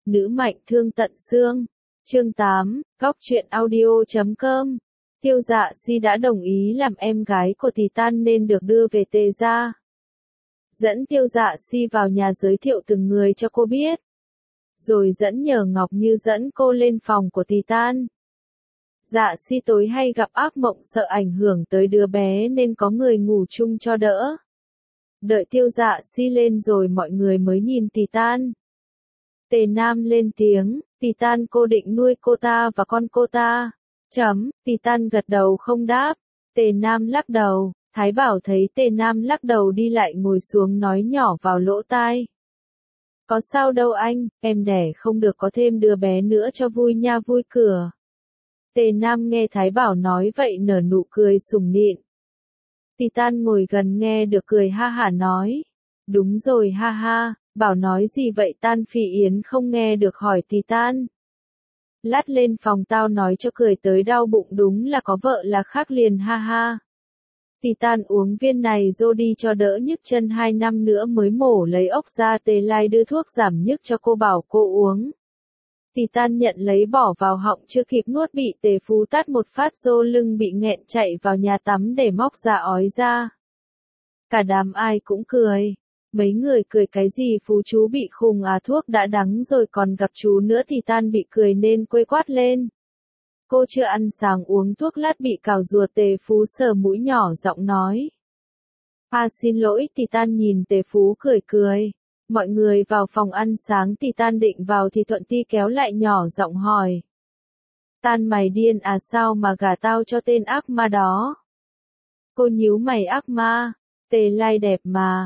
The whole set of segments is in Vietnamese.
Nữ mạnh thương tận xương. Chương 8, Góc truyện audio.com. Tiêu Dạ Si đã đồng ý làm em gái của Titan nên được đưa về Tề gia. Dẫn Tiêu Dạ Si vào nhà giới thiệu từng người cho cô biết. Rồi dẫn nhờ Ngọc Như dẫn cô lên phòng của Titan. Dạ Si tối hay gặp ác mộng sợ ảnh hưởng tới đứa bé nên có người ngủ chung cho đỡ. Đợi Tiêu Dạ Si lên rồi mọi người mới nhìn Titan. Tề Nam lên tiếng, Titan cô định nuôi cô ta và con cô ta. Titan gật đầu không đáp. Tề Nam lắc đầu, Thái Bảo thấy Tề Nam lắc đầu đi lại ngồi xuống nói nhỏ vào lỗ tai. Có sao đâu anh, em đẻ không được có thêm đứa bé nữa cho vui nha vui cửa. Tề Nam nghe Thái Bảo nói vậy nở nụ cười sủng nịnh. Titan ngồi gần nghe được cười ha hả nói. Đúng rồi ha ha, Bảo nói gì vậy Tan Phỉ Yến không nghe được hỏi Titan. Lát lên phòng tao nói cho cười tới đau bụng đúng là có vợ là khác liền ha ha. Titan uống viên này rồi đi cho đỡ nhức chân 2 năm nữa mới mổ lấy ốc ra. Tề Lai đưa thuốc giảm nhức cho cô bảo cô uống. Titan nhận lấy bỏ vào họng chưa kịp nuốt bị Tề Phú tát một phát rô lưng bị nghẹn chạy vào nhà tắm để móc ra ói ra. Cả đám ai cũng cười. Mấy người cười cái gì Phú chú bị khùng à thuốc đã đắng rồi còn gặp chú nữa. Titan bị cười nên quây quát lên. Cô chưa ăn sáng uống thuốc lát bị cào ruột. Tề Phú sờ mũi nhỏ giọng nói. Xin lỗi. Titan nhìn Tề Phú cười cười. Mọi người vào phòng ăn sáng. Titan định vào thì Thuận Ti kéo lại nhỏ giọng hỏi. Tan mày điên à sao mà gả tao cho tên ác ma đó? Cô nhíu mày ác ma. Tề Lai đẹp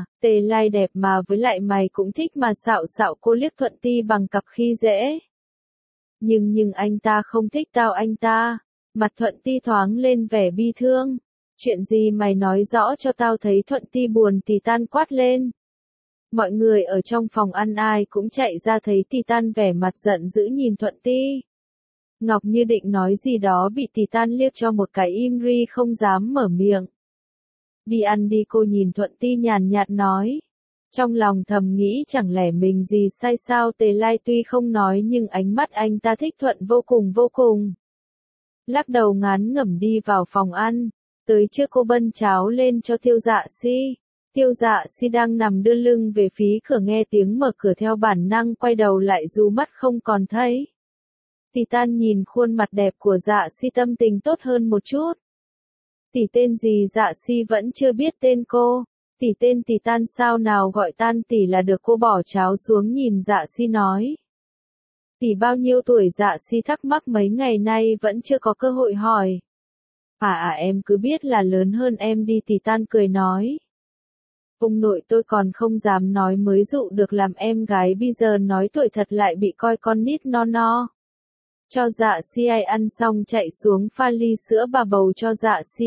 mà với lại mày cũng thích mà xạo xạo. Cô liếc Thuận Ti bằng cặp khi dễ. Nhưng anh ta không thích tao anh ta. Mặt Thuận Ti thoáng lên vẻ bi thương. Chuyện gì mày nói rõ cho tao thấy. Thuận Ti buồn. Titan quát lên. Mọi người ở trong phòng ăn ai cũng chạy ra thấy Titan vẻ mặt giận dữ nhìn Thuận Ti. Ngọc Như định nói gì đó bị Titan liếc cho một cái im ri không dám mở miệng. Đi ăn đi cô nhìn Thuận Ti nhàn nhạt nói. Trong lòng thầm nghĩ chẳng lẽ mình gì sai sao. Tề Lai tuy không nói nhưng ánh mắt anh ta thích Thuận vô cùng. Lắc đầu ngán ngẩm đi vào phòng ăn. Tới trước cô bưng cháo lên cho Tiêu Dạ Si. Tiêu Dạ Si đang nằm đưa lưng về phía cửa nghe tiếng mở cửa theo bản năng quay đầu lại dù mắt không còn thấy. Titan nhìn khuôn mặt đẹp của Dạ Si tâm tình tốt hơn một chút. Tỷ tên gì Dạ Si vẫn chưa biết tên cô. Tỷ tên Titan sao nào gọi Tan tỷ là được. Cô bỏ cháo xuống nhìn Dạ Si nói. Tỷ bao nhiêu tuổi? Dạ Si thắc mắc mấy ngày nay vẫn chưa có cơ hội hỏi. Em cứ biết là lớn hơn em đi. Titan cười nói. Ông nội tôi còn không dám nói mới dụ được làm em gái bây giờ nói tuổi thật lại bị coi con nít no. Cho Dạ Si ăn xong chạy xuống pha ly sữa bà bầu cho Dạ Si.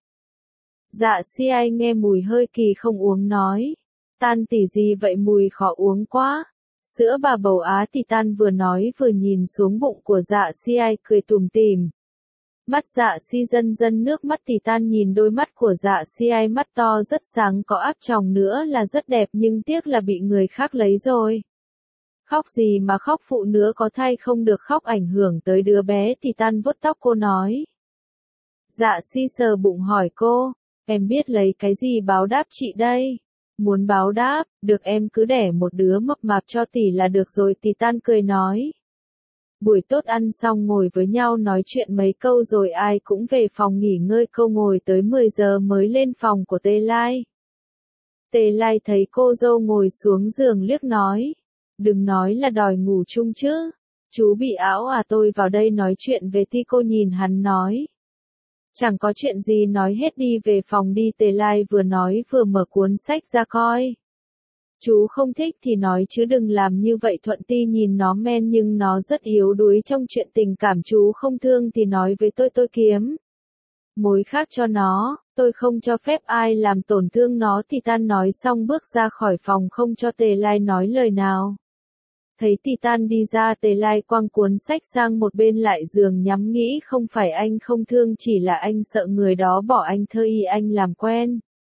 Dạ Si nghe mùi hơi kỳ không uống nói. Tan tỷ gì vậy mùi khó uống quá. Sữa bà bầu á. Titan vừa nói vừa nhìn xuống bụng của Dạ Si cười tủm tỉm. Mắt Dạ Si dần nước mắt. Titan nhìn đôi mắt của Dạ Si mắt to rất sáng có áp tròng nữa là rất đẹp nhưng tiếc là bị người khác lấy rồi. Khóc gì mà khóc phụ nữ có thai không được khóc ảnh hưởng tới đứa bé. Titan vuốt tóc cô nói. Dạ Si sờ bụng hỏi cô. Em biết lấy cái gì báo đáp chị đây? Muốn báo đáp, được em cứ đẻ một đứa mập mạp cho tỷ là được rồi. Titan cười nói. Buổi tốt ăn xong ngồi với nhau nói chuyện mấy câu rồi ai cũng về phòng nghỉ ngơi. Cô ngồi tới 10 giờ mới lên phòng của Tề Lai. Tề Lai thấy cô dâu ngồi xuống giường liếc nói. Đừng nói là đòi ngủ chung chứ. Chú bị ảo à? Tôi vào đây nói chuyện về Ti. Cô nhìn hắn nói. Chẳng có chuyện gì nói hết đi về phòng đi. Tề Lai vừa nói vừa mở cuốn sách ra coi. Chú không thích thì nói chứ đừng làm như vậy. Thuận Ti nhìn nó men nhưng nó rất yếu đuối trong chuyện tình cảm. Chú không thương thì nói với tôi kiếm mối khác cho nó. Tôi không cho phép ai làm tổn thương nó. Titan nói xong bước ra khỏi phòng không cho Tề Lai nói lời nào. Thấy Titan đi ra Tề Lai quăng cuốn sách sang một bên lại giường nhắm nghĩ không phải anh không thương chỉ là anh sợ người đó bỏ anh thơ y anh làm quen.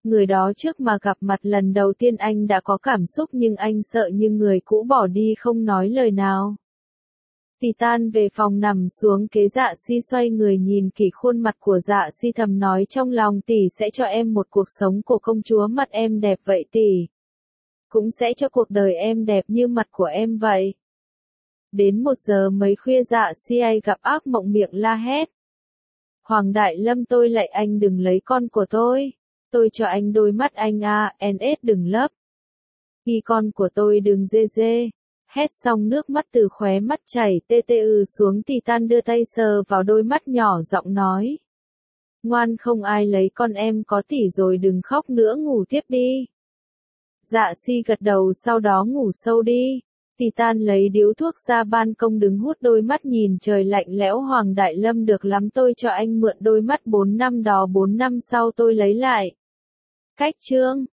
Người đó trước mà gặp mặt lần đầu tiên anh đã có cảm xúc nhưng anh sợ như người cũ bỏ đi không nói lời nào. Titan về phòng nằm xuống kế Dạ Si xoay người nhìn kỹ khuôn mặt của Dạ Si thầm nói trong lòng tỷ sẽ cho em một cuộc sống của công chúa mặt em đẹp vậy tỷ. Cũng sẽ cho cuộc đời em đẹp như mặt của em vậy. Đến 1 giờ mấy khuya Dạ Si ai gặp ác mộng miệng la hét. Hoàng Đại Lâm tôi lạy anh đừng lấy con của tôi cho anh đôi mắt anh NS đừng lấp. Khi con của tôi đừng dê dê. Hét xong nước mắt từ khóe mắt chảy xuống Titan đưa tay sờ vào đôi mắt nhỏ giọng nói. Ngoan không ai lấy con em có tỷ rồi đừng khóc nữa ngủ tiếp đi. Dạ Si gật đầu sau đó ngủ sâu đi. Titan lấy điếu thuốc ra ban công đứng hút đôi mắt nhìn trời lạnh lẽo Hoàng Đại Lâm được lắm tôi cho anh mượn đôi mắt 4 năm đó 4 năm sau tôi lấy lại. Cách chương